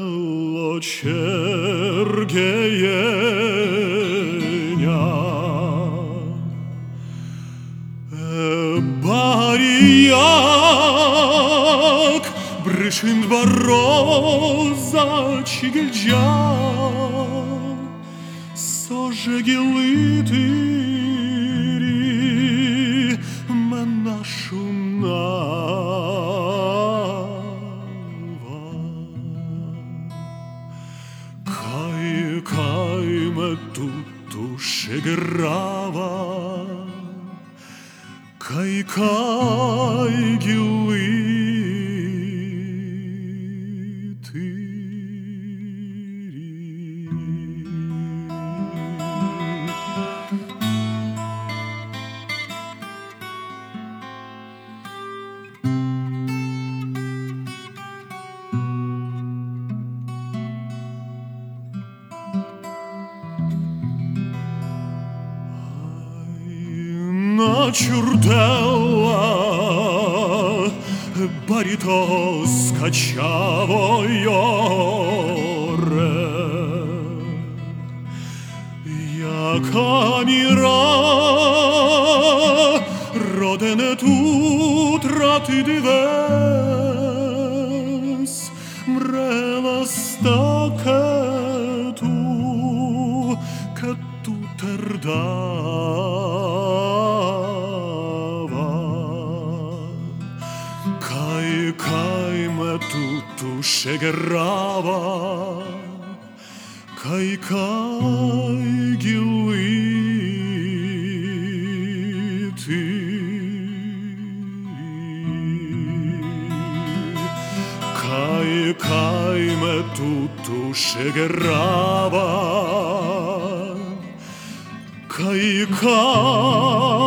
dello ciergienia Barijak bryczyn rozać gildzia Сожгли нашу нава. Кай ме тут шеграва, кай гилити. Ciurdella barito scacciavo iore Jaka mira rodene tu trati dives Mrela stake tu che tu terda Кай ме тут шеграва, кай гилити. Кай ме тут шеграва, кай